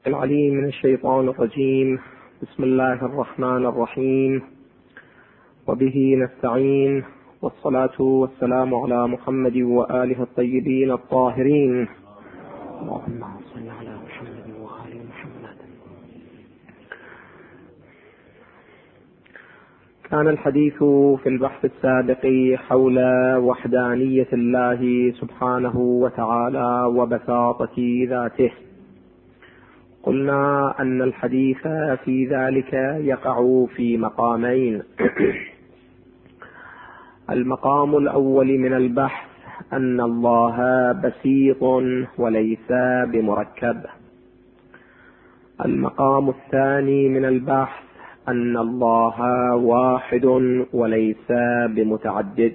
العليم من الشيطان الرجيم. بسم الله الرحمن الرحيم، وبه نستعين، والصلاة والسلام على محمد وآله الطيبين الطاهرين. اللهم صل على محمد وآل محمد. كان الحديث في البحث السابق حول وحدانية الله سبحانه وتعالى وبساطة ذاته. قلنا أن الحديث في ذلك يقع في مقامين. المقام الأول من البحث أن الله بسيط وليس بمركب. المقام الثاني من البحث أن الله واحد وليس بمتعدد.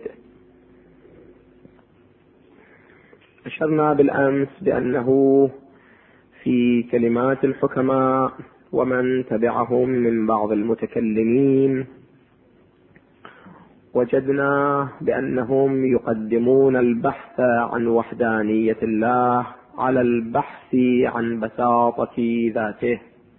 أشرنا بالأمس بأنه في كلمات الحكماء ومن تبعهم من بعض المتكلمين وجدنا بأنهم يقدمون البحث عن وحدانية الله على البحث عن بساطة ذاته،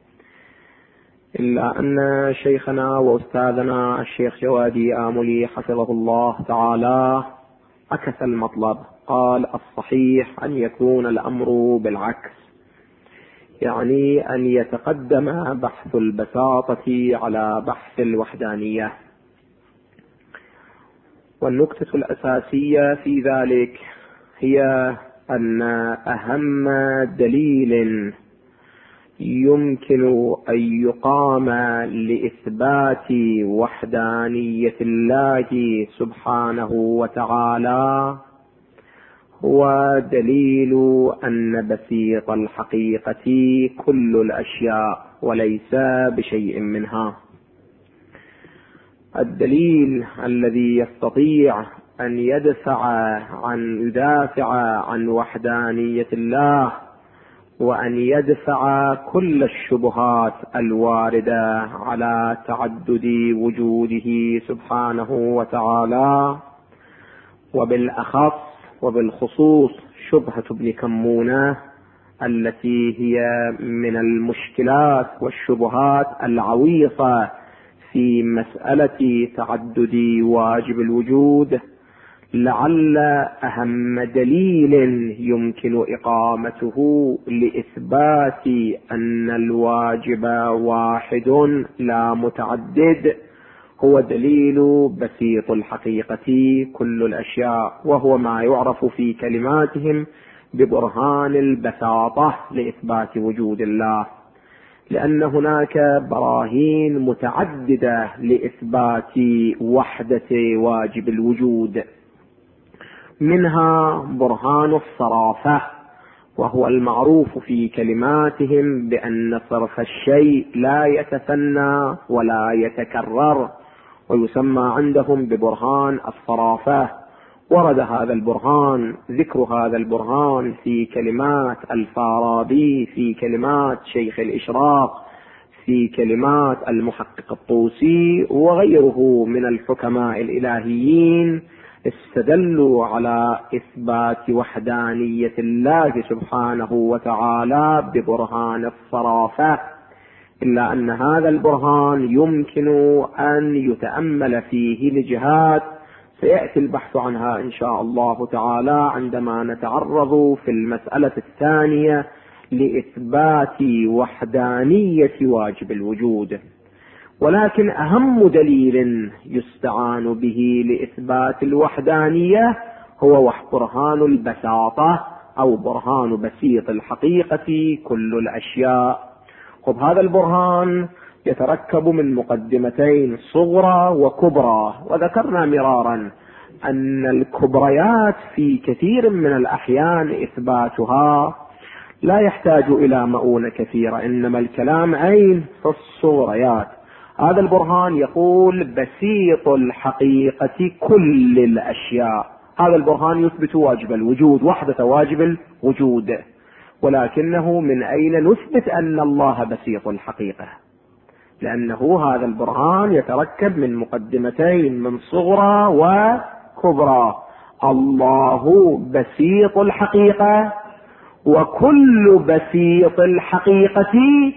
إلا أن شيخنا وأستاذنا الشيخ جوادي آملي حفظه الله تعالى عكس المطلب، قال الصحيح أن يكون الأمر بالعكس، يعني أن يتقدم بحث البساطة على بحث الوحدانية. والنقطة الأساسية في ذلك هي أن أهم دليل يمكن أن يقام لإثبات وحدانية الله سبحانه وتعالى هو دليل أن بسيط الحقيقة كل الأشياء وليس بشيء منها. الدليل الذي يستطيع أن يدافع عن وحدانية الله وأن يدفع كل الشبهات الواردة على تعدد وجوده سبحانه وتعالى، وبالأخص وبالخصوص شبهة ابن كمونة التي هي من المشكلات والشبهات العويصة في مسألة تعدد واجب الوجود، لعل أهم دليل يمكن إقامته لإثبات أن الواجب واحد لا متعدد هو دليل بسيط الحقيقة كل الأشياء، وهو ما يعرف في كلماتهم ببرهان البساطة لإثبات وجود الله، لأن هناك براهين متعددة لإثبات وحدة واجب الوجود، منها برهان الصرافة، وهو المعروف في كلماتهم بأن صرف الشيء لا يتثنى ولا يتكرر، ويسمى عندهم ببرهان الصرافة. ورد هذا البرهان، ذكر هذا البرهان في كلمات الفارابي، في كلمات شيخ الإشراق، في كلمات المحقق الطوسي وغيره من الحكماء الإلهيين، استدلوا على إثبات وحدانية الله سبحانه وتعالى ببرهان الصرافة، إلا أن هذا البرهان يمكن أن يتأمل فيه لجهات سيأتي البحث عنها إن شاء الله تعالى عندما نتعرض في المسألة الثانية لإثبات وحدانية واجب الوجود. ولكن أهم دليل يستعان به لإثبات الوحدانية هو برهان البساطة أو برهان بسيط الحقيقة كل الأشياء. هذا البرهان يتركب من مقدمتين صغرى وكبرى، وذكرنا مرارا أن الكبريات في كثير من الأحيان إثباتها لا يحتاج إلى مؤونة كثيرة، إنما الكلام عين في الصغريات. هذا البرهان يقول بسيط الحقيقة كل الأشياء، هذا البرهان يثبت واجب الوجود، وحدة واجب الوجود، ولكنه من أين نثبت أن الله بسيط الحقيقة؟ لأنه هذا البرهان يتركب من مقدمتين من صغرى وكبرى. الله بسيط الحقيقة وكل بسيط الحقيقة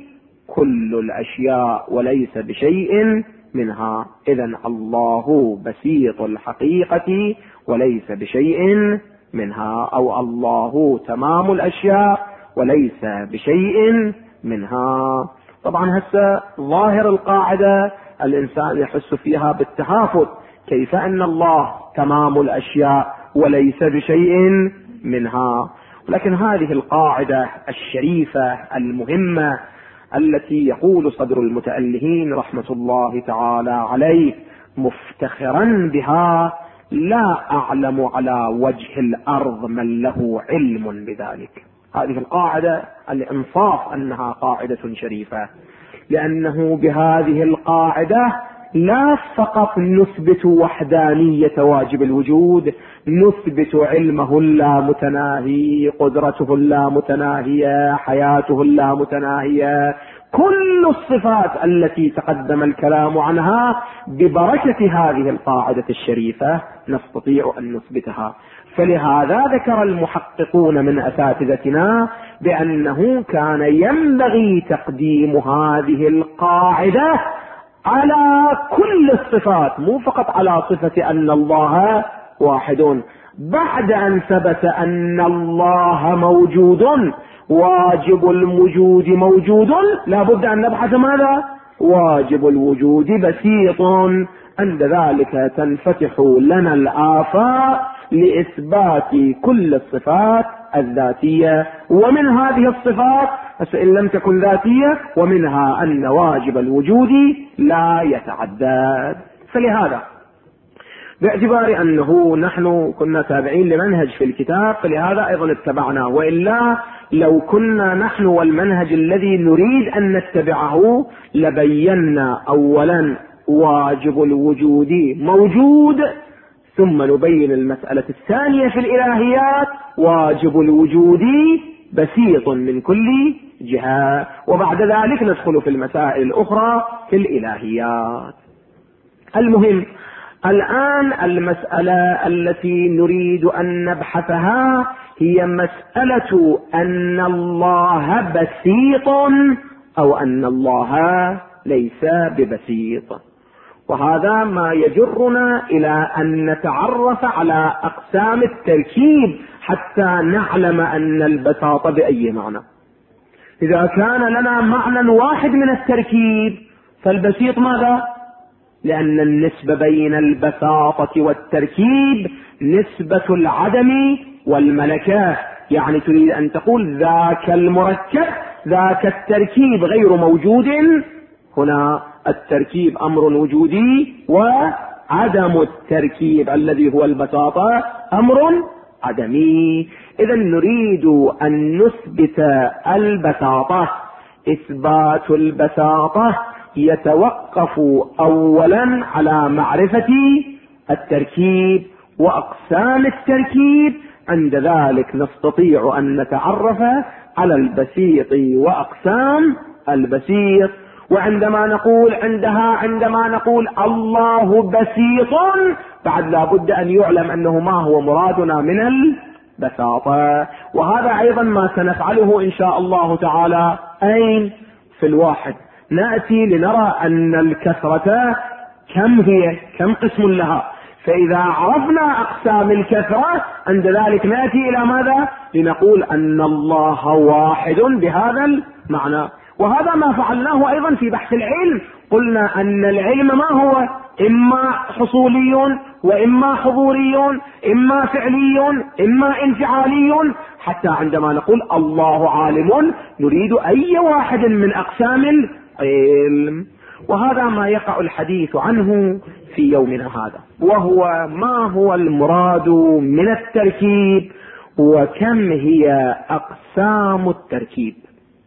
كل الأشياء وليس بشيء منها. إذن الله بسيط الحقيقة وليس بشيء منها، أو الله تمام الأشياء وليس بشيء منها. طبعا هسه ظاهر القاعدة الإنسان يحس فيها بالتهافت، كيف أن الله تمام الأشياء وليس بشيء منها. ولكن هذه القاعدة الشريفة المهمة التي يقول صدر المتألهين رحمة الله تعالى عليه مفتخرا بها، لا أعلم على وجه الأرض من له علم بذلك. هذه القاعدة الإنصاف أنها قاعدة شريفة، لأنه بهذه القاعدة لا فقط نثبت وحدانية واجب الوجود، نثبت علمه اللامتناهي، قدرته اللامتناهية، حياته اللامتناهية، كل الصفات التي تقدم الكلام عنها ببركة هذه القاعدة الشريفة نستطيع أن نثبتها. فلهذا ذكر المحققون من أساتذتنا بأنه كان ينبغي تقديم هذه القاعدة على كل الصفات، مو فقط على صفة أن الله واحد. بعد أن ثبت أن الله موجود، واجب الوجود موجود، لا بد أن نبحث ماذا؟ واجب الوجود بسيط. عند ذلك تنفتح لنا الآفاق لإثبات كل الصفات الذاتية، ومن هذه الصفات إن لم تكن ذاتية، ومنها أن واجب الوجود لا يتعدد. فلهذا باعتبار أنه نحن كنا تابعين لمنهج في الكتاب، فلهذا أيضا اتبعنا، وإلا لو كنا نحن والمنهج الذي نريد أن نتبعه لبينا أولا واجب الوجود موجود، ثم نبين المسألة الثانية في الإلهيات واجب الوجود بسيط من كل جهة، وبعد ذلك ندخل في المسائل الأخرى في الإلهيات. المهم الآن المسألة التي نريد أن نبحثها هي مسألة أن الله بسيط أو أن الله ليس ببسيط. وهذا ما يجرنا إلى أن نتعرف على أقسام التركيب حتى نعلم أن البساطة بأي معنى. إذا كان لنا معنى واحد من التركيب فالبسيط ماذا؟ لأن النسبة بين البساطة والتركيب نسبة العدم والملكة، يعني تريد أن تقول ذاك المركب ذاك التركيب غير موجود، هنا التركيب أمر وجودي، وعدم التركيب الذي هو البساطة أمر عدمي. إذا نريد أن نثبت البساطة. إثبات البساطة يتوقف أولا على معرفة التركيب وأقسام التركيب، عند ذلك نستطيع أن نتعرف على البسيط وأقسام البسيط. وعندما نقول الله بسيط، بعد لا بد أن يعلم أنه ما هو مرادنا من البساطة. وهذا أيضا ما سنفعله إن شاء الله تعالى أين؟ في الواحد. نأتي لنرى أن الكثرة كم قسم لها، فإذا عرفنا أقسام الكثرة عند ذلك نأتي إلى ماذا؟ لنقول أن الله واحد بهذا المعنى. وهذا ما فعلناه أيضا في بحث العلم. قلنا أن العلم ما هو؟ إما حصولي وإما حضوري، إما فعلي إما انفعالي، حتى عندما نقول الله عالم نريد أي واحد من أقسام العلم. وهذا ما يقع الحديث عنه في يومنا هذا، وهو ما هو المراد من التركيب وكم هي أقسام التركيب.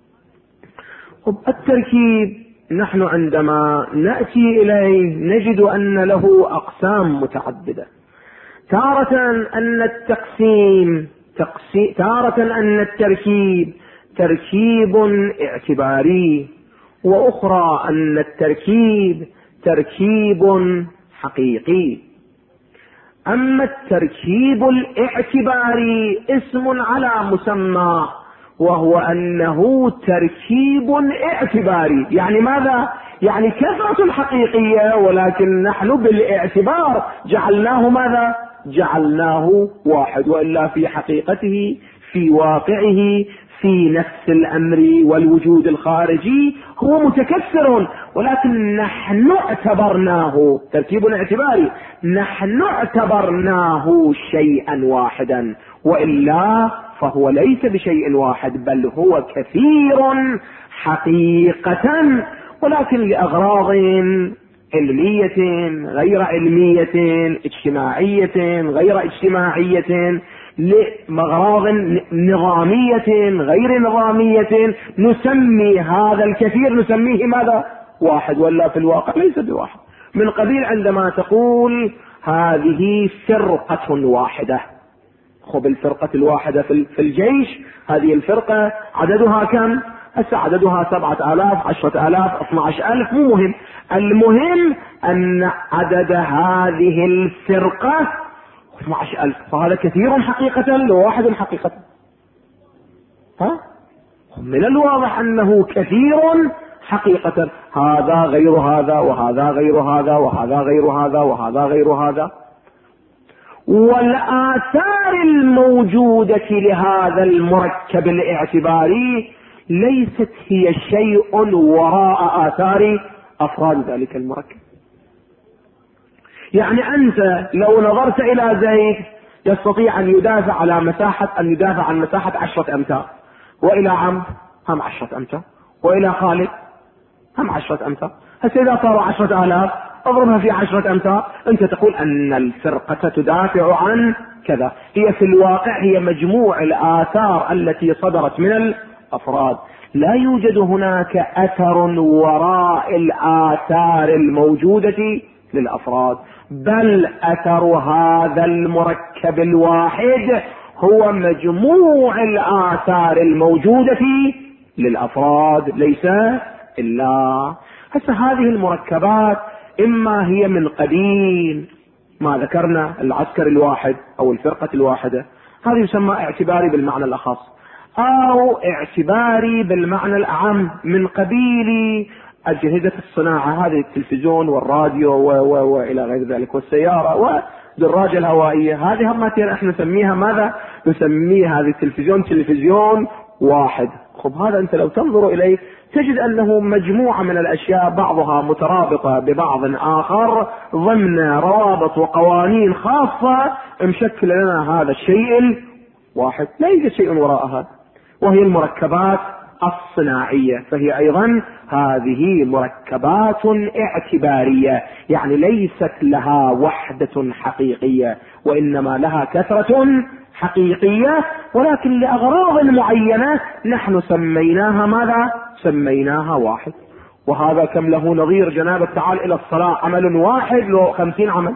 التركيب نحن عندما نأتي إليه نجد أن له أقسام متعددة. تارة أن التركيب تركيب اعتباري، وأخرى أن التركيب تركيب حقيقي. أما التركيب الاعتباري اسم على مسمى، وهو أنه تركيب اعتباري. يعني ماذا؟ يعني كثرة حقيقية، ولكن نحن بالاعتبار جعلناه ماذا؟ جعلناه واحد، وإلا في حقيقته في واقعه في نفس الأمر والوجود الخارجي هو متكثر، ولكن نحن اعتبرناه تركيب اعتباري، نحن اعتبرناه شيئا واحدا، وإلا فهو ليس بشيء واحد، بل هو كثير حقيقة، ولكن لأغراض علمية غير علمية، اجتماعية غير اجتماعية، لأغراض نظامية غير نظامية، نسمي هذا الكثير نسميه ماذا؟ واحد، ولا في الواقع ليس بواحد. من قبيل عندما تقول هذه فرقة واحدة، خب الفرقة الواحدة في الجيش، هذه الفرقة عددها كم؟ هسه عددها 7000 10,000 12,000 مو مهم، المهم أن عدد هذه الفرقة 12,000، فهذا كثير حقيقة لو واحد حقيقة. من الواضح أنه كثير حقيقة، هذا غير هذا وهذا غير هذا وهذا غير هذا وهذا غير هذا. والآثار الموجودة لهذا المركب الاعتباري ليست هي شيء وراء آثار أفراد ذلك المركب. يعني أنت لو نظرت إلى زيد يستطيع أن يدافع عن مساحة 10 أمتار، وإلى عمرو هم 10 أمتار، وإلى خالد هم 10 أمتار. هسه إذا صاروا 10,000 اضربها في 10 أمتار، أنت تقول أن الفرقة تدافع عن كذا. هي في الواقع هي مجموع الآثار التي صدرت من الأفراد، لا يوجد هناك أثر وراء الآثار الموجودة للأفراد، بل أثر هذا المركب الواحد هو مجموع الآثار الموجودة للأفراد، ليس إلا. هسه هذه المركبات إما هي من قبيل ما ذكرنا العسكر الواحد أو الفرقة الواحدة، هذا يسمى اعتباري بالمعنى الأخص، أو اعتباري بالمعنى الأعم من قبيل أجهزة الصناعة، هذه التلفزيون والراديو وإلى غير ذلك، والسيارة والدراجة الهوائية، هذه هم احنا نسميها ماذا؟ نسميه هذه التلفزيون تلفزيون واحد. خب هذا أنت لو تنظر إليه تجد أنه مجموعة من الأشياء بعضها مترابطة ببعض آخر ضمن روابط وقوانين خاصة مشكل لنا هذا الشيء الواحد، لا يوجد شيء وراءها، وهي المركبات الصناعية، فهي أيضا هذه مركبات اعتبارية، يعني ليست لها وحدة حقيقية، وإنما لها كثرة حقيقية، ولكن لأغراض معينة نحن سميناها ماذا؟ سميناها واحد. وهذا كم له نظير جناب تعال إلى الصلاة، عمل واحد لو 50 عمل.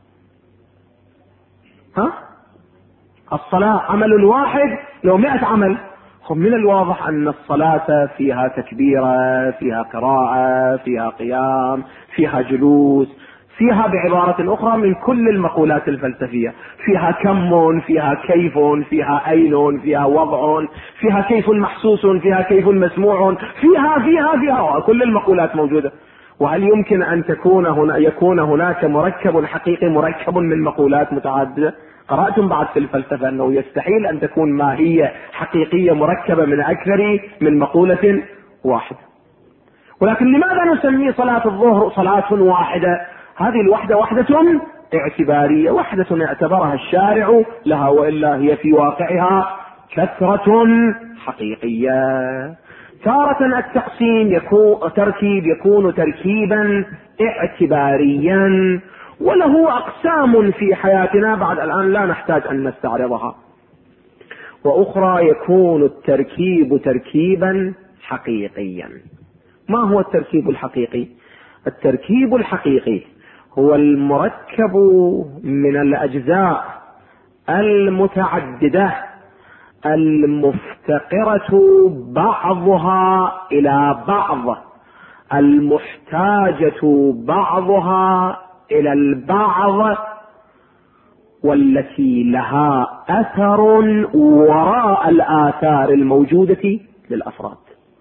الصلاة عمل واحد لو 100 عمل. من الواضح أن الصلاة فيها تكبيرة، فيها قراءة، فيها قيام، فيها جلوس، فيها بعبارة أخرى من كل المقولات الفلسفية، فيها كم، فيها كيف، فيها أين، فيها وضع، فيها كيف محسوس، فيها كيف مسموع، فيها كل المقولات موجودة. وهل يمكن أن يكون هناك مركب حقيقي مركب من مقولات متعددة؟ قرأتم بعد في الفلسفة أنه يستحيل أن تكون ماهية حقيقية مركبة من أكثر من مقولة واحدة. ولكن لماذا نسمي صلاة الظهر صلاة واحدة؟ هذه الوحدة وحدة اعتبارية، وحدة اعتبرها الشارع لها، وإلا هي في واقعها كثرة حقيقية. تارة التقسيم يكون تركيبا اعتباريا، وله أقسام في حياتنا بعد الآن لا نحتاج أن نستعرضها. وأخرى يكون التركيب تركيبا حقيقيا. ما هو التركيب الحقيقي؟ التركيب الحقيقي هو المركب من الأجزاء المتعددة المفتقرة بعضها إلى بعض، المحتاجة بعضها إلى البعض، والتي لها أثر وراء الآثار الموجودة للأفراد.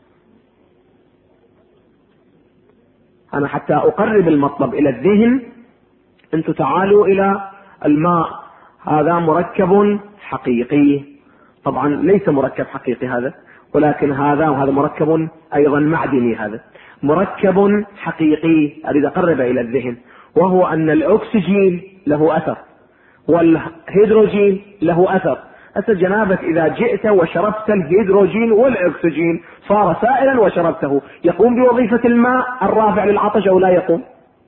أنا حتى أقرب المطلب إلى الذهن، أنتم تعالوا إلى الماء، هذا مركب حقيقي، طبعا ليس مركب حقيقي هذا، ولكن هذا مركب أيضا معدني، هذا مركب حقيقي أريد أقرب إلى الذهن، وهو أن الأكسجين له أثر والهيدروجين له أثر. هسه جنابك إذا جئت وشربت الهيدروجين والأكسجين صار سائلا وشربته، يقوم بوظيفة الماء الرافع للعطش أو لا يقوم؟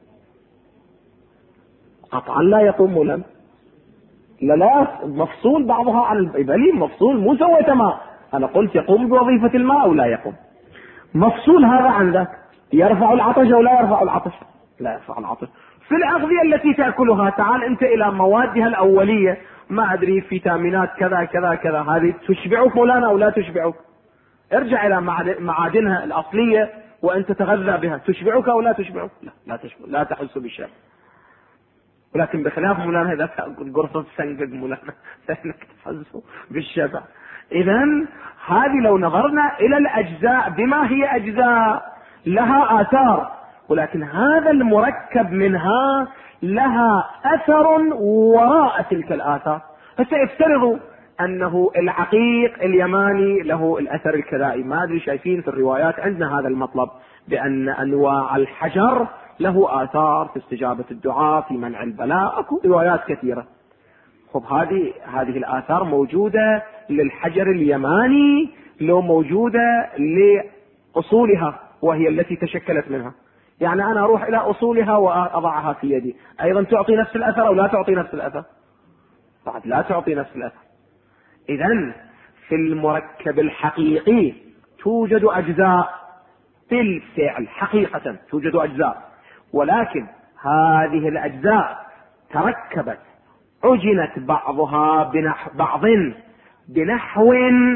قطعا لا يقوم. ولا لا مفصول بعضها عن البليل، مفصول مو سويته ماء. أنا قلت يقوم بوظيفة الماء أو لا يقوم، مفصول هذا عن ذاك. يرفع العطش أو لا يرفع العطش؟ لا يرفع العطش. في الأغذية التي تأكلها، تعال أنت إلى موادها الأولية، ما أدري فيتامينات كذا كذا كذا، هذه تشبعك مولانا أو لا تشبعك؟ ارجع إلى معادنها الأصلية وأنت تتغذى بها، تشبعك أو لا تشبعك؟ لا تشبع، لا تحس بالشبع. ولكن بخلاف مولانا إذا تأكل قرصة سنقق مولانا فإنك تحس بالشبع. إذن هذه لو نظرنا إلى الأجزاء بما هي أجزاء لها آثار، ولكن هذا المركب منها لها أثر وراء تلك الآثار. فسيفترضوا أنه العقيق اليماني له الأثر الكذائي، ما أدري شايفين في الروايات عندنا هذا المطلب بأن أنواع الحجر له آثار في استجابة الدعاء، في منع البلاء، أكو روايات كثيرة. خب هذه الآثار موجودة للحجر اليماني، لو موجودة لأصولها وهي التي تشكلت منها، يعني أنا أروح إلى أصولها وأضعها في يدي، أيضا تعطي نفس الأثر أو لا تعطي نفس الأثر؟ بعد لا تعطي نفس الأثر. إذن في المركب الحقيقي توجد أجزاء بالفعل حقيقة، توجد أجزاء، ولكن هذه الأجزاء تركبت، عجنت بعضها بعض بنحو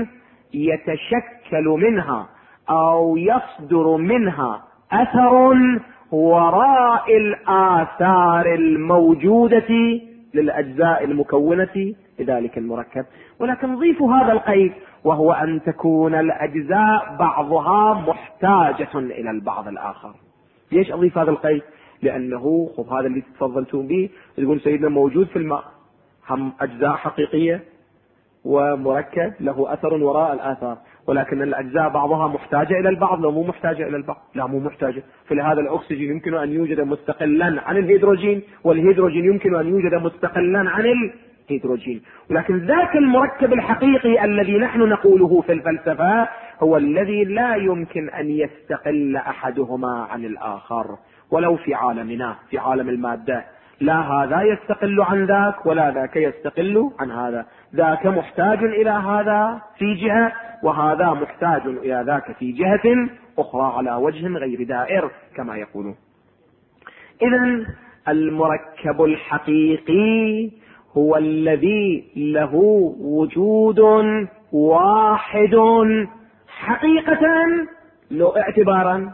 يتشكل منها أو يصدر منها أثر وراء الآثار الموجودة للأجزاء المكونة لذلك المركب. ولكن ضيفوا هذا القيد، وهو أن تكون الأجزاء بعضها محتاجة إلى البعض الآخر. ليش أضيف هذا القيد؟ لأنه هذا اللي تفضلتون به، تقول سيدنا موجود في الماء هم أجزاء حقيقية ومركب له أثر وراء الآثار، ولكن الأجزاء بعضها محتاجة إلى البعض. لو مو محتاجة إلى البعض، لا مو محتاجة. فلهذا الأكسجين يمكن أن يوجد مستقلا عن الهيدروجين، والهيدروجين يمكن أن يوجد مستقلا عن الهيدروجين. ولكن ذاك المركب الحقيقي الذي نحن نقوله في الفلسفة هو الذي لا يمكن أن يستقل أحدهما عن الآخر، ولو في عالمنا في عالم المادة، لا هذا يستقل عن ذاك ولا ذاك يستقل عن هذا. ذاك محتاج إلى هذا في جهة، وهذا محتاج إلى ذاك في جهة أخرى على وجه غير دائر كما يقولون. إذن المركب الحقيقي هو الذي له وجود واحد حقيقة، له اعتبارا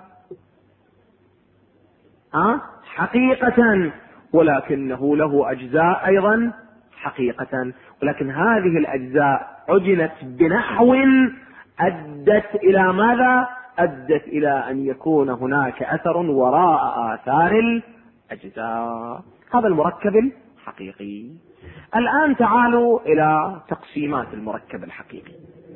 حقيقة، ولكنه له أجزاء أيضا حقيقة. ولكن هذه الأجزاء عجنت بنحو أدت إلى ماذا؟ أدت إلى أن يكون هناك أثر وراء آثار الأجزاء. هذا المركب الحقيقي. الآن تعالوا إلى تقسيمات المركب الحقيقي.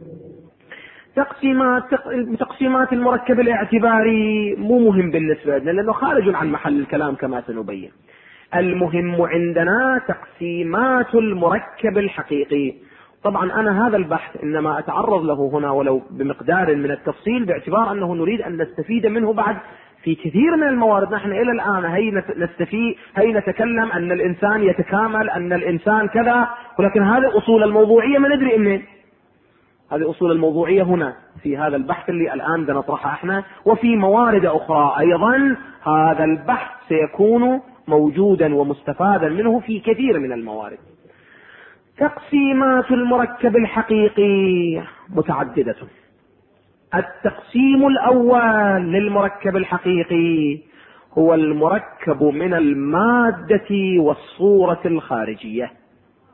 تقسيمات المركب الاعتباري مو مهم بالنسبة لنا، لأنه خارج عن محل الكلام كما سنبين. المهم عندنا تقسيمات المركب الحقيقي. طبعا أنا هذا البحث إنما أتعرض له هنا ولو بمقدار من التفصيل، باعتبار أنه نريد أن نستفيد منه بعد في كثير من الموارد. نحن إلى الآن هي نتكلم أن الإنسان يتكامل، أن الإنسان كذا، ولكن هذه الأصول الموضوعية ما ندري منين. هذه أصول الموضوعية هنا في هذا البحث اللي الآن نطرحه احنا، وفي موارد أخرى أيضا هذا البحث سيكون موجودا ومستفادا منه في كثير من الموارد. تقسيمات المركب الحقيقي متعددة. التقسيم الأول للمركب الحقيقي هو المركب من المادة والصورة الخارجية.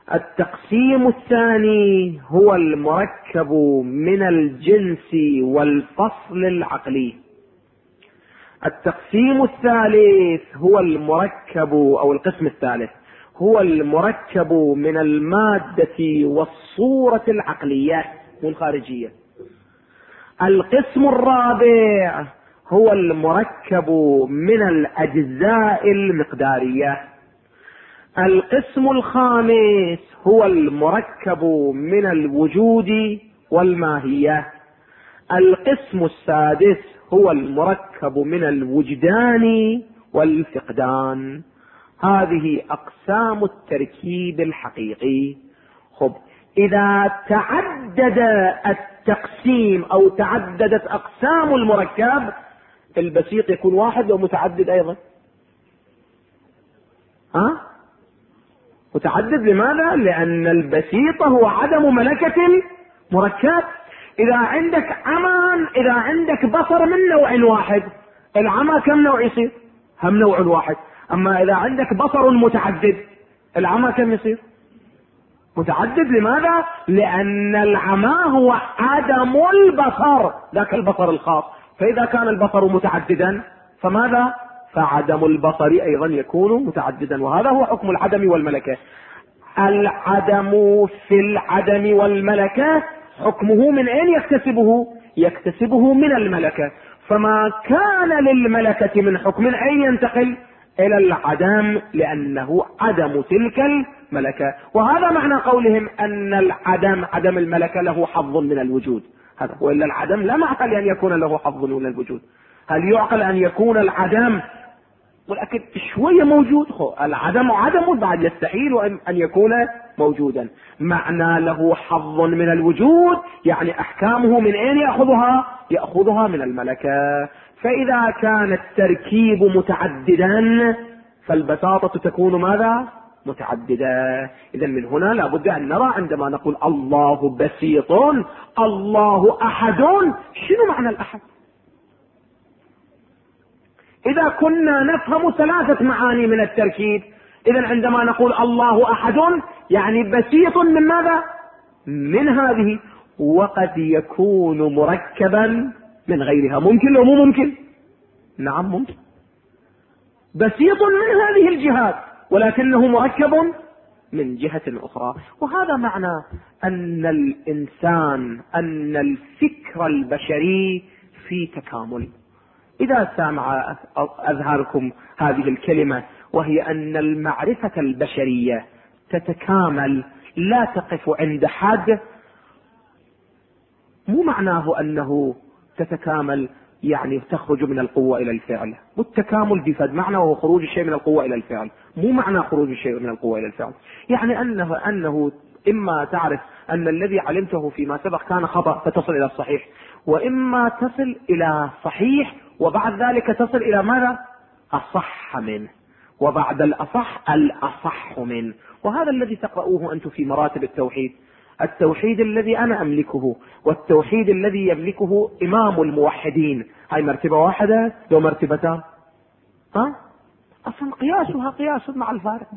التقسيم الثاني هو المركب من الجنس والفصل العقلي. التقسيم الثالث هو المركب أو القسم الثالث هو المركب من المادة والصورة العقلية والخارجية. القسم الرابع هو المركب من الأجزاء المقدارية. القسم الخامس هو المركب من الوجود والماهية. القسم السادس هو المركب من الوجدان والفقدان. هذه أقسام التركيب الحقيقي. خب، إذا تعدد التقسيم أو تعددت أقسام المركب، البسيط يكون واحد ومتعدد أيضا. متعدد لماذا؟ لأن البسيط هو عدم ملكة المركب. إذا عندك عمى، إذا عندك بصر من نوع واحد، العمى كم نوع يصير؟ هم نوع واحد. أما إذا عندك بصر متعدد، العمى كم يصير؟ متعدد. لماذا؟ لأن العمى هو عدم البصر، ذاك البصر الخاص. فإذا كان البصر متعددا فماذا؟ فعدم البصر أيضا يكون متعددا. وهذا هو حكم العدم والملكة. العدم في العدم والملكة حكمه من أين يكتسبه؟ يكتسبه من الملكة. فما كان للملكة من حكم أين ينتقل؟ إلى العدم، لأنه عدم تلك الملكة. وهذا معنى قولهم أن العدم، عدم الملكة، له حظ من الوجود. هذا هو. إلا العدم لا معقل أن يكون له حظ من الوجود. هل يعقل أن يكون العدم ولكن شوية موجود؟ العدم عدم، بعد يستحيل أن يكون موجودا. معنى له حظ من الوجود يعني أحكامه من أين يأخذها؟ يأخذها من الملكة. فإذا كان التركيب متعددا فالبساطة تكون ماذا؟ متعددة. إذن من هنا لابد أن نرى عندما نقول الله بسيط، الله أحد، شنو معنى الأحد؟ إذا كنا نفهم ثلاثة معاني من التركيب، إذن عندما نقول الله أحد يعني بسيط من ماذا؟ من هذه. وقد يكون مركبا من غيرها. ممكن لو مو ممكن؟ نعم ممكن. بسيط من هذه الجهات ولكنه مركب من جهة أخرى. وهذا معنى أن الإنسان، أن الفكر البشري في تكامل. إذا سمع أذهانكم هذه الكلمة، وهي أن المعرفة البشرية تتكامل لا تقف عند حد، مو معناه أنه تتكامل يعني تخرج من القوة إلى الفعل. والتكامل بفد معنى وهو خروج الشيء من القوة إلى الفعل، مو معنى خروج الشيء من القوة إلى الفعل. يعني أنه إما تعرف أن الذي علمته فيما سبق كان خطأ فتصل إلى الصحيح، وإما تصل إلى صحيح وبعد ذلك تصل إلى ماذا؟ أصح منه، وبعد الأصح منه. وهذا الذي تقرؤوه أنتم في مراتب التوحيد. التوحيد الذي أنا أملكه والتوحيد الذي يملكه إمام الموحدين، هاي مرتبة واحدة لو مرتبتان؟ أصلا قياسها قياس مع الفارق،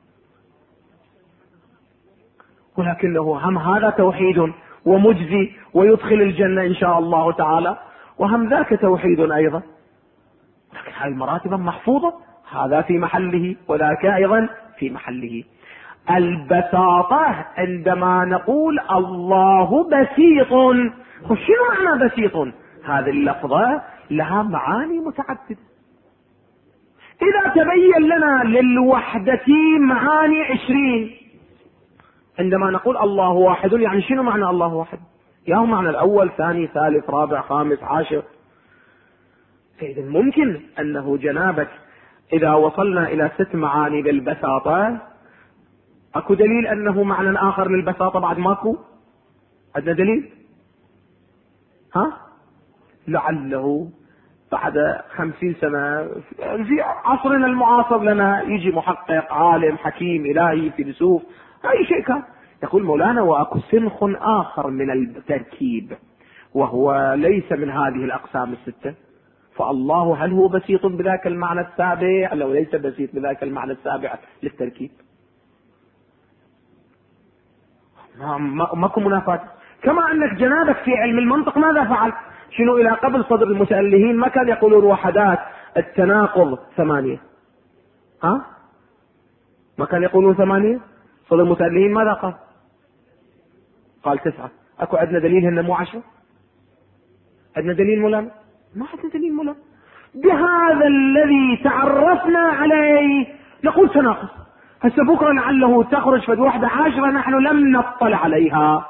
ولكنه هم هذا توحيد ومجزي ويدخل الجنة إن شاء الله تعالى، وهم ذاك توحيد أيضا. لكن هذه المراتب محفوظة، هذا في محله وذاك أيضا في محله. البساطة عندما نقول الله بسيط، وشنو معنى بسيط؟ هذه اللفظة لها معاني متعددة. إذا تبين لنا للوحدة معاني 20، عندما نقول الله واحد يعني شنو معنى الله واحد؟ يا هو معنى الأول، ثاني، ثالث، رابع، خامس، عاشر. فإذا ممكن أنه جنابك إذا وصلنا إلى 6 معاني بالبساطة، أكو دليل أنه معنى آخر للبساطة بعد ماكو؟ عندنا دليل؟ لعله بعد 50 سنة في عصرنا المعاصر لنا يجي محقق عالم حكيم إلهي فيلسوف أي شيء كان يقول مولانا وأكو سنخ آخر من التركيب وهو ليس من هذه الأقسام 6. فالله هل هو بسيط بذاك المعنى السابع لو ليس بسيط بذاك المعنى السابع للتركيب؟ ماكو منافاة. كما أنك جنابك في علم المنطق ماذا فعل؟ شنو إلى قبل صدر المتألهين ما كان يقولون وحدات التناقض 8؟ ما كان يقولون 8؟ صدر المتألهين ماذا قال؟ قال 9. اكو عندنا دليل هن مو 10؟ عندنا دليل ملام؟ ما عندنا دليل ملام. بهذا الذي تعرفنا عليه نقول تناقض. هسه بكره لعله تخرج فد وحده 10 نحن لم نطلع عليها،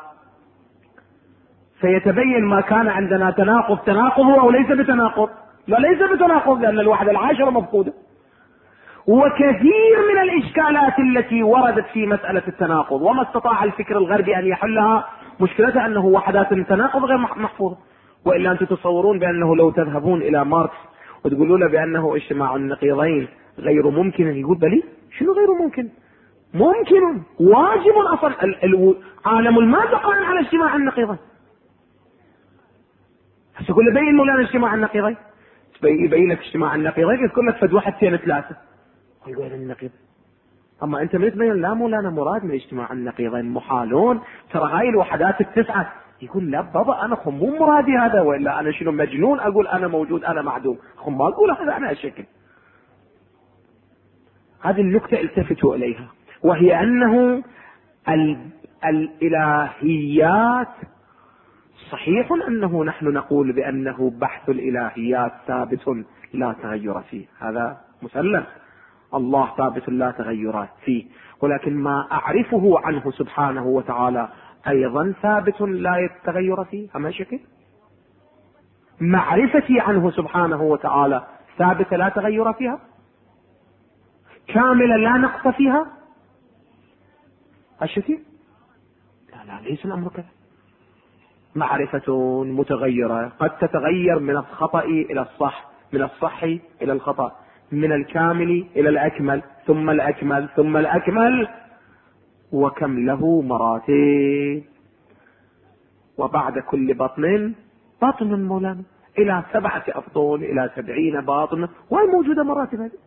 فيتبين ما كان عندنا تناقض هو او ليس بتناقض. لا ليس بتناقض، لان الوحده 10 مفقوده. وكثير من الاشكالات التي وردت في مسألة التناقض وما استطاع الفكر الغربي ان يحلها مشكلتها انه وحدات التناقض غير محفوظة. والا انتم تتصورون بانه لو تذهبون الى ماركس وتقولوا له بانه اجتماع النقيضين غير ممكن، يقول بلي شنو غير ممكن؟ ممكن، واجب اصلا. عالم المادة قائم على اجتماع النقيضين. هسه يقول له بين مولانا اجتماع النقيضين، يبين لك اجتماع النقيضين يذكر لك فد واحد 2 3 يقول النقيض. اما انت من تبين لا مولانا مراد من اجتماع النقيضين محالون، ترى هاي الوحدات 9. يقول لا بابا انا مو مرادي هذا، والا انا شنو مجنون اقول انا موجود انا معدوم؟ ما اقول هذا انا اشكل. هذه النقطة التفتوا اليها، وهي انه الالهيات صحيح انه نحن نقول بانه بحث الالهيات ثابت لا تغير فيه، هذا مسلم. الله ثابت لا تغيرات فيه، ولكن ما أعرفه عنه سبحانه وتعالى أيضا ثابت لا يتغير فيه. أما شكل معرفتي عنه سبحانه وتعالى ثابتة لا تغير فيها، كاملة لا نقص فيها. الشكل لا ليس الأمر كذا. معرفة متغيرة، قد تتغير من الخطأ إلى الصح، من الصح إلى الخطأ، من الكامل إلى الأكمل، ثم الأكمل ثم الأكمل، وكم له مراتب. وبعد كل بطن مولانا إلى 7 أبطن إلى 70 باطن، وهي موجودة مراتب هذه.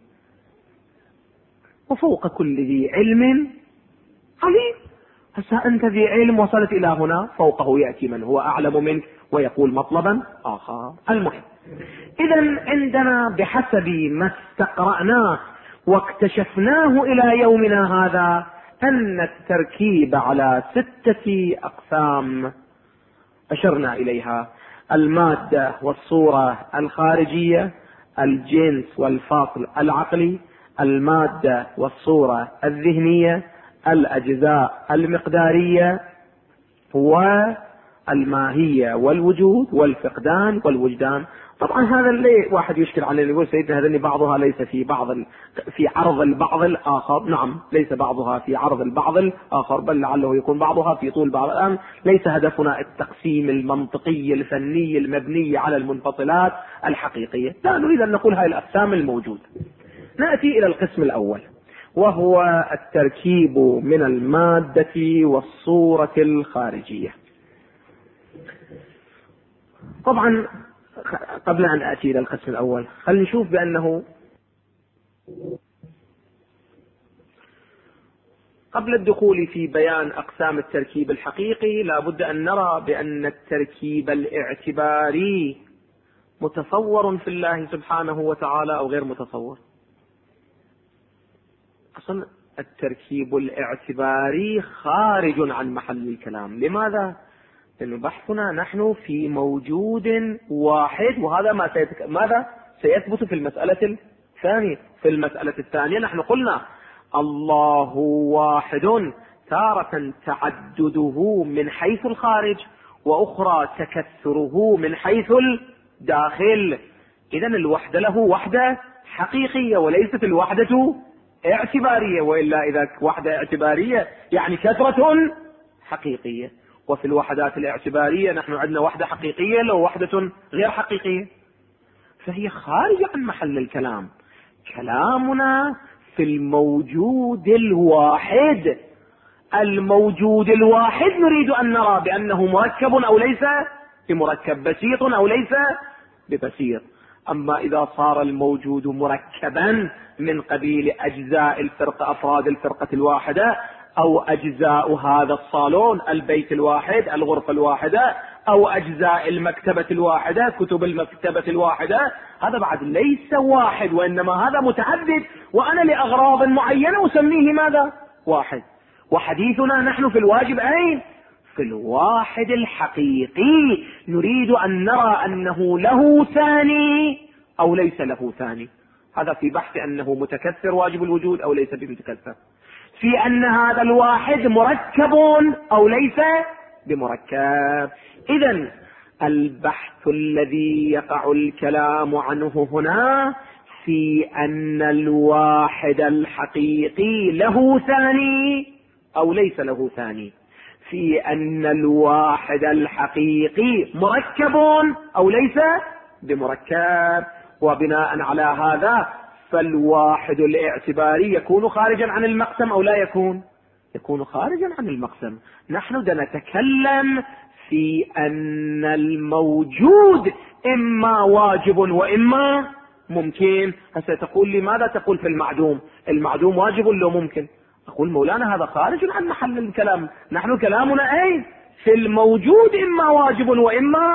وفوق كل ذي علم عليم. هسه أنت ذي علم وصلت إلى هنا، فوقه يأتي من هو أعلم منك ويقول مطلبا آخر. المهم إذا عندنا بحسب ما استقرأناه واكتشفناه إلى يومنا هذا أن التركيب على 6 أقسام أشرنا إليها: المادة والصورة الخارجية، الجنس والفاصل العقلي، المادة والصورة الذهنية، الأجزاء المقدارية، والماهية والوجود والفقدان والوجدان. طبعا هذا اللي واحد يشكل عليه يقول سيدنا هذا بعضها ليس في عرض البعض الآخر. نعم ليس بعضها في عرض البعض الآخر، بل لعله يكون بعضها في طول بعض. الآن ليس هدفنا التقسيم المنطقي الفني المبني على المنفصلات الحقيقية، لا نريد أن نقول هاي الأقسام الموجودة. نأتي إلى القسم الأول، وهو التركيب من المادة والصورة الخارجية. طبعا قبل أن أتي إلى القسم الأول خلينا نشوف بأنه قبل الدخول في بيان أقسام التركيب الحقيقي لابد أن نرى بأن التركيب الاعتباري متصور في الله سبحانه وتعالى أو غير متصور. أصلا التركيب الاعتباري خارج عن محل الكلام. لماذا؟ لأن بحثنا نحن في موجود واحد، وهذا ماذا سيثبت في المسألة الثانية. في المسألة الثانية نحن قلنا الله واحد، تارة تعدده من حيث الخارج، وأخرى تكثره من حيث الداخل. إذن الوحدة له وحدة حقيقية وليست الوحدة اعتبارية، وإلا إذا وحدة اعتبارية يعني كثرة حقيقية. وفي الوحدات الاعتبارية نحن عندنا وحدة حقيقية لو وحدة غير حقيقية، فهي خارجة عن محل الكلام. كلامنا في الموجود الواحد. الموجود الواحد نريد أن نرى بأنه مركب أو ليس بمركب، بسيط أو ليس ببسيط. أما إذا صار الموجود مركبا من قبيل أجزاء الفرقة، أفراد الفرقة الواحدة، أو أجزاء هذا الصالون، البيت الواحد، الغرفة الواحدة، أو أجزاء المكتبة الواحدة، كتب المكتبة الواحدة، هذا بعد ليس واحد، وإنما هذا متعدد، وأنا لأغراض معينة أسميه ماذا؟ واحد. وحديثنا نحن في الواجب أين؟ في الواحد الحقيقي، نريد أن نرى أنه له ثاني أو ليس له ثاني. هذا في بحث أنه متكثر واجب الوجود أو ليس بمتكثر، في أن هذا الواحد مركب أو ليس بمركب. إذن البحث الذي يقع الكلام عنه هنا في أن الواحد الحقيقي له ثاني أو ليس له ثاني، في أن الواحد الحقيقي مركب أو ليس بمركب. وبناء على هذا فالواحد الاعتباري يكون خارجا عن المقسم أو لا يكون؟ يكون خارجا عن المقسم. نحن نتكلم في أن الموجود إما واجب وإما ممكن. هسه تقول لي ماذا تقول في المعدوم؟ المعدوم واجب لو ممكن؟ أقول مولانا هذا خارج عن محل الكلام، نحن كلامنا أين؟ في الموجود إما واجب وإما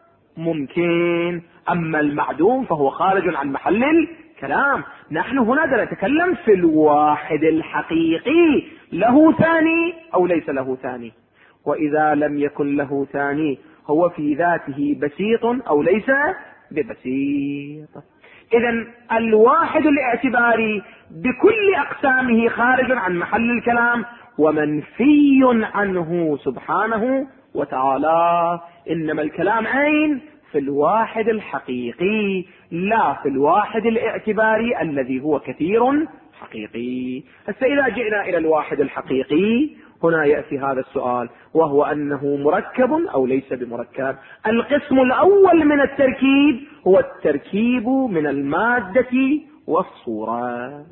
ممكن، أما المعدوم فهو خارج عن محل الكلام. نحن هنا نتكلم في الواحد الحقيقي له ثاني أو ليس له ثاني، وإذا لم يكن له ثاني هو في ذاته بسيط أو ليس ببسيط. إذن الواحد الاعتباري بكل أقسامه خارج عن محل الكلام ومنفي عنه سبحانه وتعالى. إنما الكلام أين؟ في الواحد الحقيقي، لا في الواحد الاعتباري الذي هو كثير حقيقي. هسه إذا جئنا إلى الواحد الحقيقي هنا يأتي هذا السؤال، وهو أنه مركب أو ليس بمركب. القسم الأول من التركيب هو التركيب من المادة والصورة.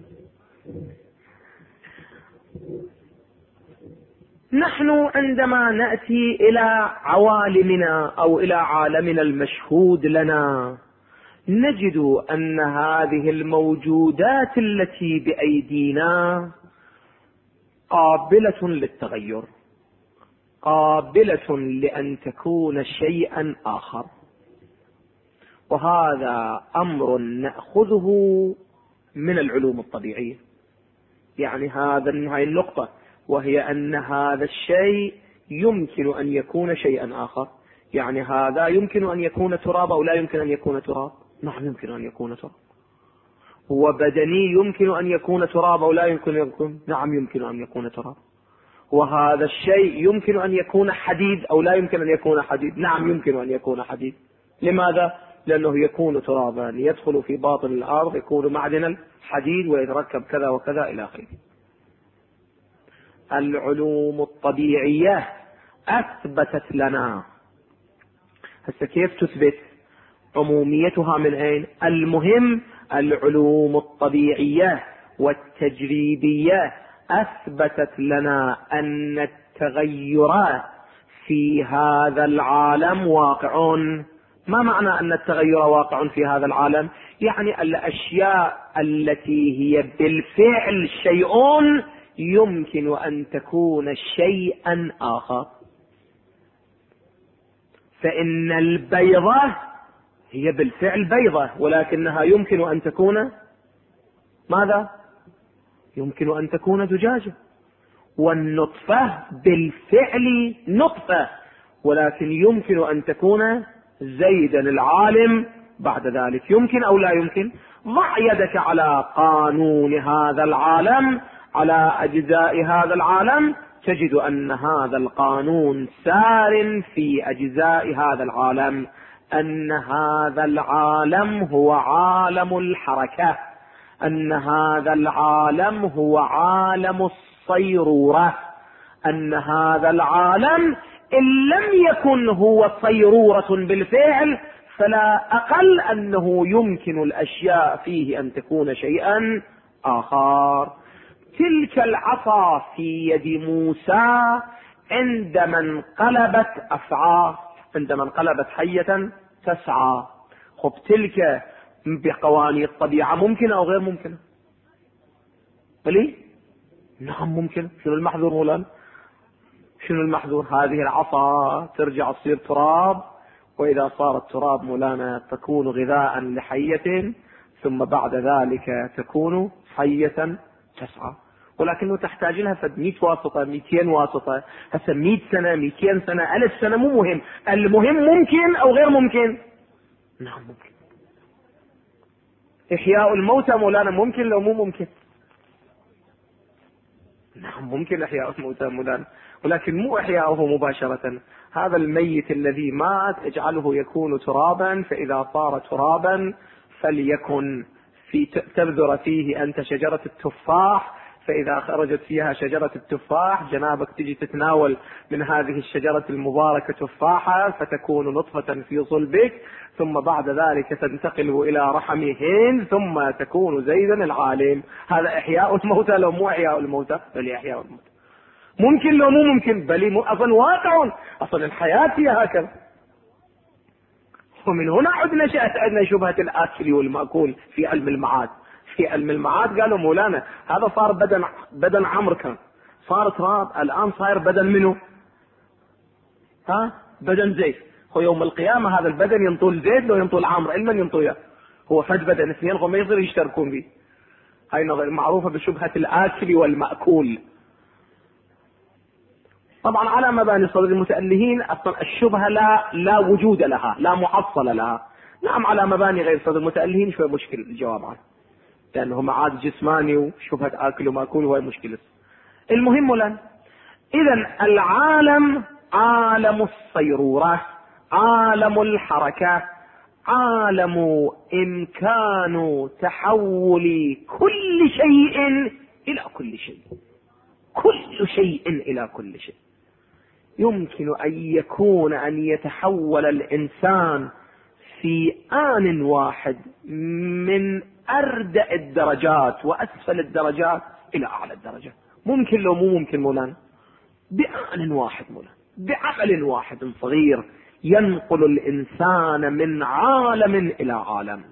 نحن عندما نأتي إلى عوالمنا أو إلى عالمنا المشهود لنا نجد أن هذه الموجودات التي بأيدينا قابلة للتغير، قابلة لأن تكون شيئا آخر، وهذا أمر نأخذه من العلوم الطبيعية. يعني هذه النقطة، وهي أن هذا الشيء يمكن أن يكون شيئا آخر. يعني هذا يمكن أن يكون تراب أو لا يمكن أن يكون تراب؟ نعم يمكن أن يكون تراب. هو بدني يمكن أن يكون تراب أو لا يمكن أن يكون؟ نعم يمكن أن يكون تراب. وهذا الشيء يمكن أن يكون حديد أو لا يمكن أن يكون حديد؟ نعم يمكن أن يكون حديد. لماذا؟ لأنه يكون ترابا يدخل في باطن الأرض، يكون معدن الحديد ويتركب كذا وكذا إلى آخره. العلوم الطبيعية أثبتت لنا. هسه كيف تثبت؟ عموميتها من أين؟ المهم العلوم الطبيعية والتجريبية أثبتت لنا أن التغيرات في هذا العالم واقع. ما معنى أن التغير واقع في هذا العالم؟ يعني الأشياء التي هي بالفعل شيء يمكن أن تكون شيئا آخر. فإن البيضة هي بالفعل بيضة، ولكنها يمكن أن تكون ماذا؟ يمكن أن تكون زجاجة. والنطفة بالفعل نطفة، ولكن يمكن أن تكون زيدا. العالم بعد ذلك يمكن أو لا يمكن؟ ضع يدك على قانون هذا العالم، على أجزاء هذا العالم، تجد أن هذا القانون سار في أجزاء هذا العالم، أن هذا العالم هو عالم الحركة، أن هذا العالم هو عالم الصيرورة، أن هذا العالم إن لم يكن هو صيرورة بالفعل فلا أقل أنه يمكن الأشياء فيه أن تكون شيئا آخر. تلك العصا في يد موسى عندما انقلبت أسعى، عندما انقلبت حية تسعى. خب تلك بقوانين الطبيعة ممكنة أو غير ممكنة؟ بلي نعم ممكن. شنو المحذور مولانا؟ شنو المحذور؟ هذه العصا ترجع تصير تراب، وإذا صارت تراب مولانا تكون غذاء لحية، ثم بعد ذلك تكون حية تسعى، ولكنه تحتاج لها فد 100 واسطة 200 واسطة. هسه 100 سنة 200 سنة 1000 سنة مو مهم، المهم ممكن أو غير ممكن. نعم ممكن. إحياء الموتى مولانا ممكن لو مو ممكن؟ نعم ممكن إحياء الموتى مولانا، ولكن مو إحياؤه مباشرة. هذا الميت الذي مات اجعله يكون ترابا، فإذا صار ترابا فليكن تبذر فيه أنت شجرة التفاح، فإذا خرجت فيها شجرة التفاح جنابك تجي تتناول من هذه الشجرة المباركة تفاحة، فتكون نطفة في صلبك، ثم بعد ذلك تنتقل إلى رحم هند، ثم تكون زيدا العالم. هذا إحياء الموتى لو مو إحياء الموتى؟ بل إحياء الموتى ممكن لو مو ممكن؟ بل أصلا واقع، أصلا الحياة هي هكذا. ومن هنا عدنا نشأت عندنا شبهة الآكل والمأكول في علم المعاد. في علم المعاد قالوا مولانا هذا صار بدن عمرو، كان صار تراب، الآن صار بدن منه؟ بدن زيت. هو يوم القيامة هذا البدن ينطول زيت لو ينطول عمرو، المن ينطويه؟ هو فج بدن اثنين هم يقدروا يشتركون به. هاي معروفة بشبهة الآكل والمأكول. طبعا على مباني صدر المتألهين أصلا الشبهة لا وجود لها، لا محصل لها. نعم على مباني غير صدر المتألهين شوي مشكل الجواب عنه، لأنه معاد جسماني وشبهة آكل ومأكول هو مشكلة. المهم لنا إذن العالم عالم الصيرورة، عالم الحركة، عالم إمكان تحول كل شيء إلى كل شيء، كل شيء إلى كل شيء. يمكن أن يتحول الإنسان في آن واحد من أردأ الدرجات وأسفل الدرجات إلى أعلى الدرجات. ممكن لو مو ممكن مولانا؟ بآن واحد مولانا، بعمل واحد صغير ينقل الإنسان من عالم إلى عالم.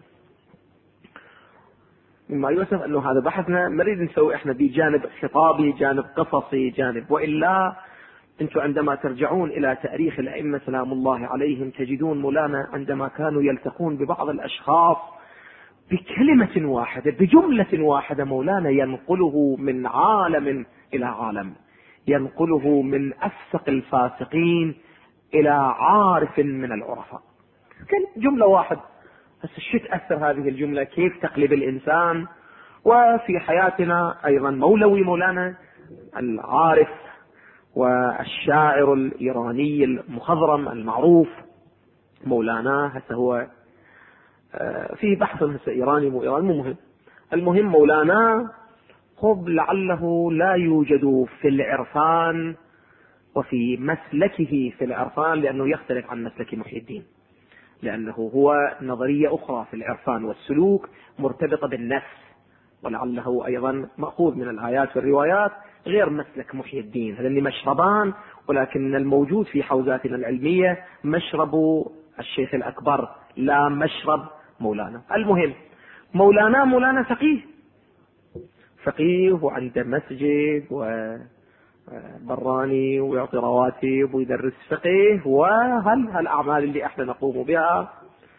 مما يوسف أنه هذا بحثنا نريد نسوي إحنا بجانب خطابي، جانب قصصي، جانب، وإلا أنتم عندما ترجعون إلى تاريخ الأئمة سلام الله عليهم تجدون مولانا عندما كانوا يلتقون ببعض الأشخاص بكلمة واحدة بجملة واحدة مولانا ينقله من عالم إلى عالم، ينقله من أفسق الفاسقين إلى عارف من العرفاء. جملة واحدة، بس شو تأثر هذه الجملة، كيف تقلب الإنسان. وفي حياتنا أيضا مولوي مولانا العارف والشاعر الإيراني المخضرم المعروف مولانا، هسه هو فيه بحث هسه إيراني مو إيراني مو مهم. المهم مولانا خب لعله لا يوجد في العرفان وفي مسلكه في العرفان، لأنه يختلف عن مسلك محي الدين، لأنه هو نظرية أخرى في العرفان والسلوك مرتبطة بالنفس، ولعله أيضا مأخوذ من الآيات والروايات، غير مسلك محي الدين. هذين مشربان، ولكن الموجود في حوزاتنا العلمية مشرب الشيخ الأكبر لا مشرب مولانا. المهم مولانا فقيه وعنده مسجد وبراني ويعطي رواتب ويدرس فقه، وهالأعمال اللي احنا نقوم بها.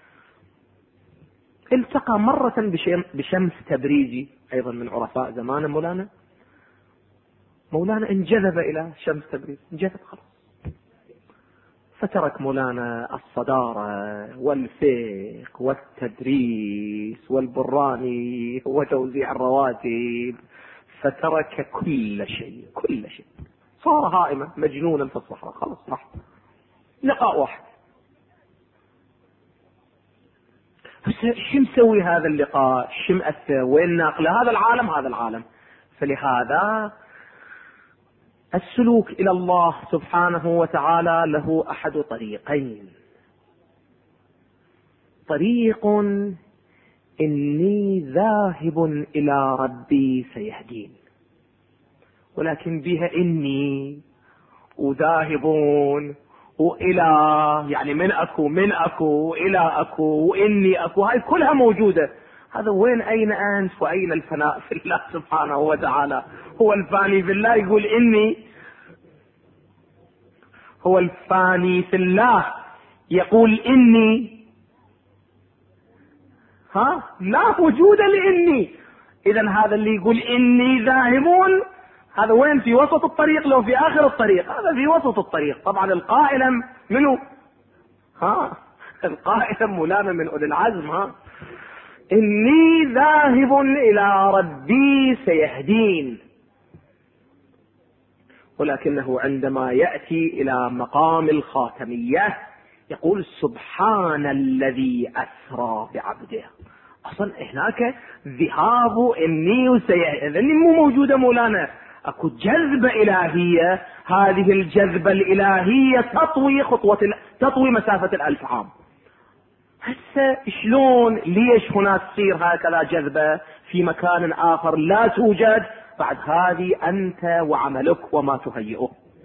التقى مرة بشمس تبريزي أيضا من عرفاء زمان مولانا انجذب إلى شمس تبريز، انجذب خلاص، فترك مولانا الصدارة والفقه والتدريس والبراني وتوزيع الرواتب، فترك كل شيء، صار هائما مجنونا في الصحراء. خلاص راح لقاء واحد. شو مسوي هذا اللقاء؟ شو مأثر؟ وين ناقله هذا العالم؟ فلهذا السلوك إلى الله سبحانه وتعالى له أحد طريقين: طريق إني ذاهب إلى ربي سيهدين، ولكن بها إني وذاهبون وإلى، يعني من أكو إلى أكو وإني أكو، هاي كلها موجودة. هذا وين أين أنت وأين الفناء في الله سبحانه وتعالى؟ هو الفاني في الله يقول إني، هو الفاني في الله يقول إني، لا وجود لإني. إذا هذا اللي يقول إني ذاهبون هذا وين؟ في وسط الطريق، لو في آخر الطريق، هذا في وسط الطريق. طبعا القائل منه القائل مولانا من أولي العزم، إني ذاهب إلى ربي سيهدين. ولكنه عندما يأتي إلى مقام الخاتمية يقول سبحان الذي أسرى بعبده. أصلا هناك ذهاب إني وسيهدين مو موجودة مولانا، أكو جذبة إلهية. هذه الجذبة الإلهية تطوي مسافة 1000 عام. هسه شلون ليش هنا تصير هكذا جذبة في مكان آخر لا توجد؟ بعد هذه أنت وعملك وما تهيئه.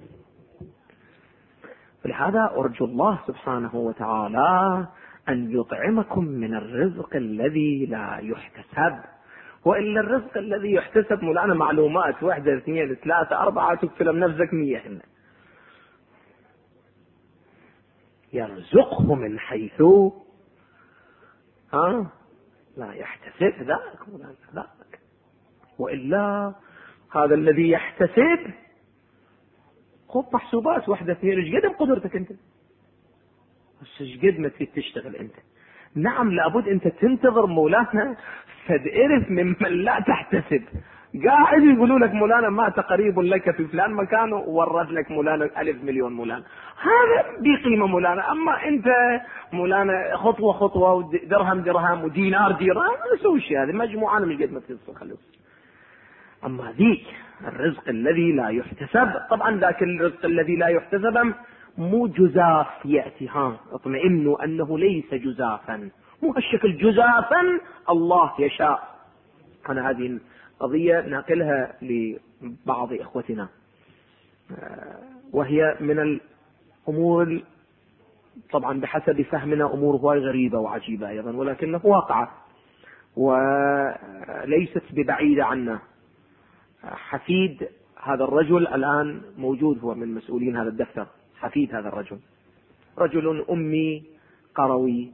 ولهذا أرجو الله سبحانه وتعالى أن يطعمكم من الرزق الذي لا يحتسب. وإلا الرزق الذي يحتسب مولانا معلومات 1 2 3 4 تكفل نفسك 100. يرزقه من حيث لا يحتسب ذاك مولانا ذاك. وإلا هذا الذي يحتسب خذ محسوبات 1 2 ايش قد بقدرتك انت، بس ايش قد ما تريد تشتغل انت. نعم لابد انت تنتظر مولانا فدئرف ممن لا تحتسب. قاعد يقولوا لك مولانا مات قريب لك في فلان مكان وورد لك مولانا 1000 مليون مولانا، هذا بقيمة مولانا. اما انت مولانا خطوة خطوة ودرهم درهم ودينار دينار ما نسوي شيء، هذه مجموعة مش قد ما تصل خلص. اما ذيك الرزق الذي لا يحتسب، طبعا ذاك الرزق الذي لا يحتسب مو جزاف يأتي، اطمئنوا انه ليس جزافا، مو هالشكل جزافا، الله يشاء. انا هذه قضية ناقلها لبعض اخوتنا، وهي من الامور طبعا بحسب فهمنا امور هواي غريبة وعجيبة ايضا، ولكنه واقعة وليست ببعيدة عنا. حفيد هذا الرجل الآن موجود، هو من مسؤولين هذا الدفتر. حفيد هذا الرجل رجل أمي قروي،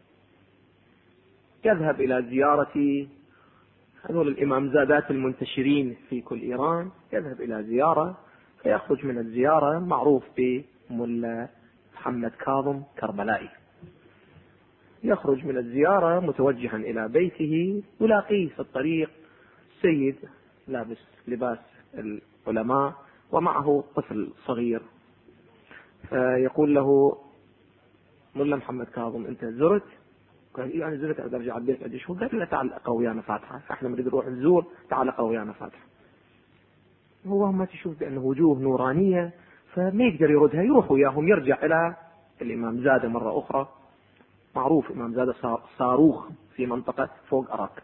يذهب إلى زيارة هذول الإمام زادات المنتشرين في كل إيران، يذهب إلى زيارة فيخرج من الزيارة معروف بملا محمد كاظم كربلائي. يخرج من الزيارة متوجها إلى بيته، يلاقيه في الطريق سيد لابس لباس العلماء ومعه طفل صغير، فيقول له ملا محمد كاظم أنت زرت؟ قال إيه أنا زرت، أقدر أرجع البيت أدي شو؟ قال له تعال أقرأ ويانا فاتحة، فإحنا نريد نروح نزور، تعال أقرأ ويانا فاتحة. هو ما تشوف بأنه وجوه نورانية فما يقدر يردها، يروح وياهم يرجع إلى الإمام زادة مرة أخرى، معروف إمام زادة صاروخ في منطقة فوق أراك.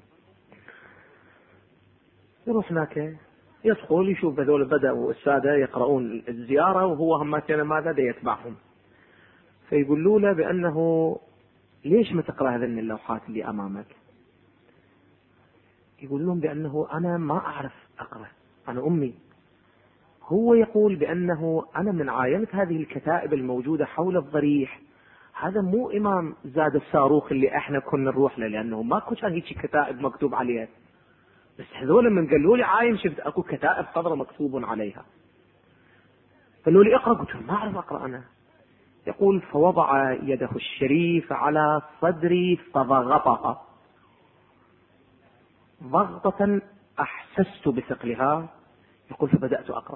يروح هناك يدخل يشوف هذول بدأوا السادة يقرؤون الزيارة وهو هماتنا ماذا دا يتبعهم، فيقولوا له بأنه ليش ما تقرأ هذين اللوحات اللي أمامك؟ يقول لهم بأنه أنا ما أعرف أقرأ، أنا أمي. هو يقول بأنه أنا من عاينة هذه الكتائب الموجودة حول الضريح، هذا مو إمام زاد الصاروخ اللي احنا كنا نروح له، لأنه ماكو كان هيك كتائب مكتوب عليها، بس هذول من قالوا لي عاين شفت اكو كتائب خضراء مكتوب عليها. قالوا لي اقرأ، قلت ما أعرف أقرأ أنا. يقول فوضع يده الشريف على صدري فضغطها ضغطة أحسست بثقلها. يقول فبدأت أقرأ.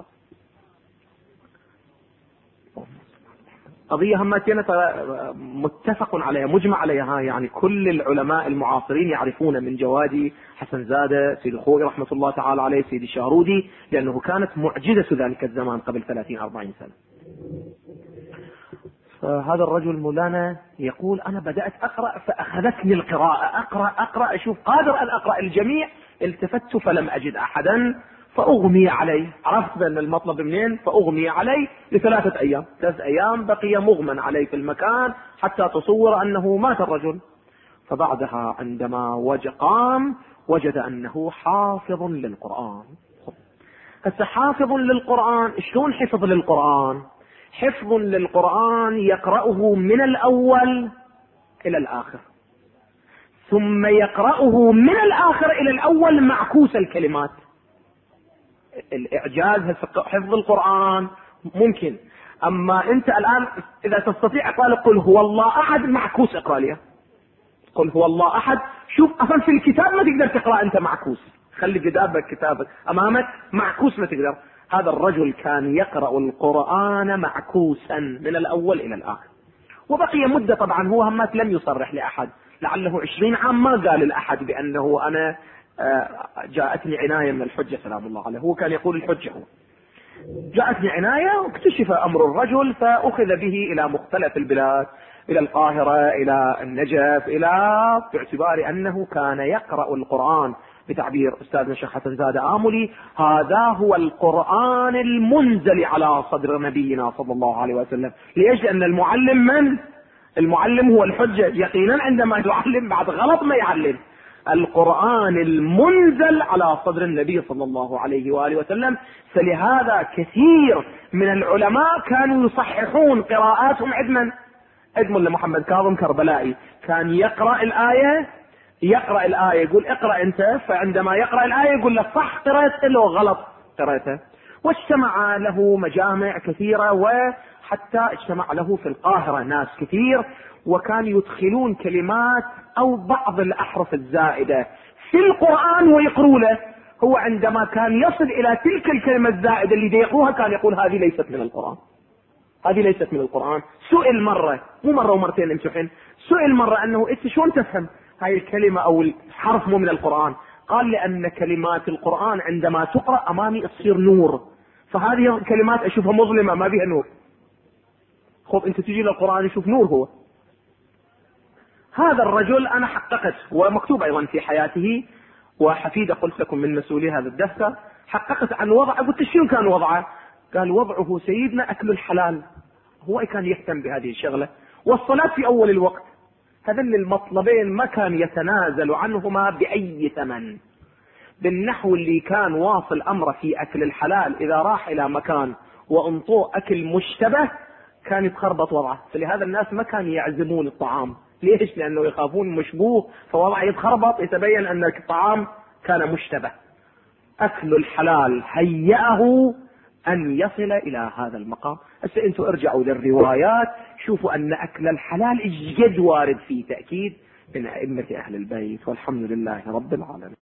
قضية هماتنا متفق عليها مجمع عليها، يعني كل العلماء المعاصرين يعرفون من جوادي حسن زادة، سيد الخوئي رحمة الله تعالى عليه، سيد الشارودي، لأنه كانت معجزة ذلك الزمان قبل 30-40 سنة. فهذا الرجل مولانا يقول أنا بدأت أقرأ فأخذتني القراءة، أقرأ أشوف قادر أن أقرأ الجميع، التفت فلم أجد أحدا فأغمي عليه. عرفت بأن المطلب منين؟ فأغمي عليه ل3 أيام. 3 أيام بقي مغمى عليه في المكان حتى تصور أنه مات الرجل. فبعدها عندما قام وجد أنه حافظ للقرآن. هسه حافظ للقرآن، شلون حفظ للقرآن؟ حفظ للقرآن يقرأه من الأول إلى الآخر، ثم يقرأه من الآخر إلى الأول معكوس الكلمات. الإعجاز حفظ القرآن ممكن، أما أنت الآن إذا تستطيع اقرأ قل هو الله أحد معكوس، اقرأ لي قل هو الله أحد. شوف أصلا في الكتاب ما تقدر تقرأ أنت معكوس، خلي كتابك أمامك معكوس ما تقدر. هذا الرجل كان يقرأ القرآن معكوسا من الأول إلى الآخر، وبقي مدة. طبعا هو همات لم يصرح لأحد، لعله 20 عام ما قال لأحد بأنه أنا جاءتني عناية من الحجة سلام الله عليه. هو كان يقول الحجة، هو جاءتني عناية، واكتشف أمر الرجل فأخذ به إلى مختلف البلاد، إلى القاهرة، إلى النجف، باعتبار أنه كان يقرأ القرآن بتعبير أستاذنا الشيخ حسن زادة آملي: هذا هو القرآن المنزل على صدر نبينا صلى الله عليه وسلم. ليش؟ لأن المعلم هو الحجة يقينا، عندما يعلم بعد غلط ما يعلم. القرآن المنزل على صدر النبي صلى الله عليه وآله وسلم. فلهذا كثير من العلماء كانوا يصححون قراءاتهم. عدم لمحمد كاظم كربلائي كان يقرأ الآية يقول اقرأ أنت، فعندما يقرأ الآية يقول له صح قرأته لو غلط قرأته. واجتمع له مجامع كثيرة، وحتى اجتمع له في القاهرة ناس كثير، وكان يدخلون كلمات أو بعض الأحرف الزائدة في القرآن ويقروا له. هو عندما كان يصل إلى تلك الكلمة الزائدة اللي يقروها كان يقول هذه ليست من القرآن، هذه ليست من القرآن. سئل مرة، مو مرة ومرتين امتحن، سئل مرة أنه إنت شلون تفهم هاي الكلمة أو الحرف مو من القرآن؟ قال لأن كلمات القرآن عندما تقرأ أمامي تصير نور، فهذه الكلمات أشوفها مظلمة ما بها نور. خب أنت تجي للقرآن يشوف نور. هو هذا الرجل أنا حققت، ومكتوب أيضا في حياته، وحفيدة قلت لكم من مسؤولي هذا الدفتر، حققت عن وضعه. قلت شنو كان وضعه؟ قال وضعه سيدنا أكل الحلال، هو كان يهتم بهذه الشغلة، والصلاة في أول الوقت. هذين المطلبين ما كان يتنازل عنهما بأي ثمن. بالنحو اللي كان واصل أمره في أكل الحلال، إذا راح إلى مكان وانطوه أكل مشتبه كان يتخربط وضعه. فلهذا الناس ما كان يعزمون الطعام. ليش؟ لأنه يخافون مشبوه فوضعه يتخربط، يتبين أن الطعام كان مشتبه. أكل الحلال هيأه أن يصل إلى هذا المقام. هسه أنتم ارجعوا للروايات، شوفوا أن أكل الحلال اجد وارد فيه تأكيد من أئمة أهل البيت، والحمد لله رب العالمين.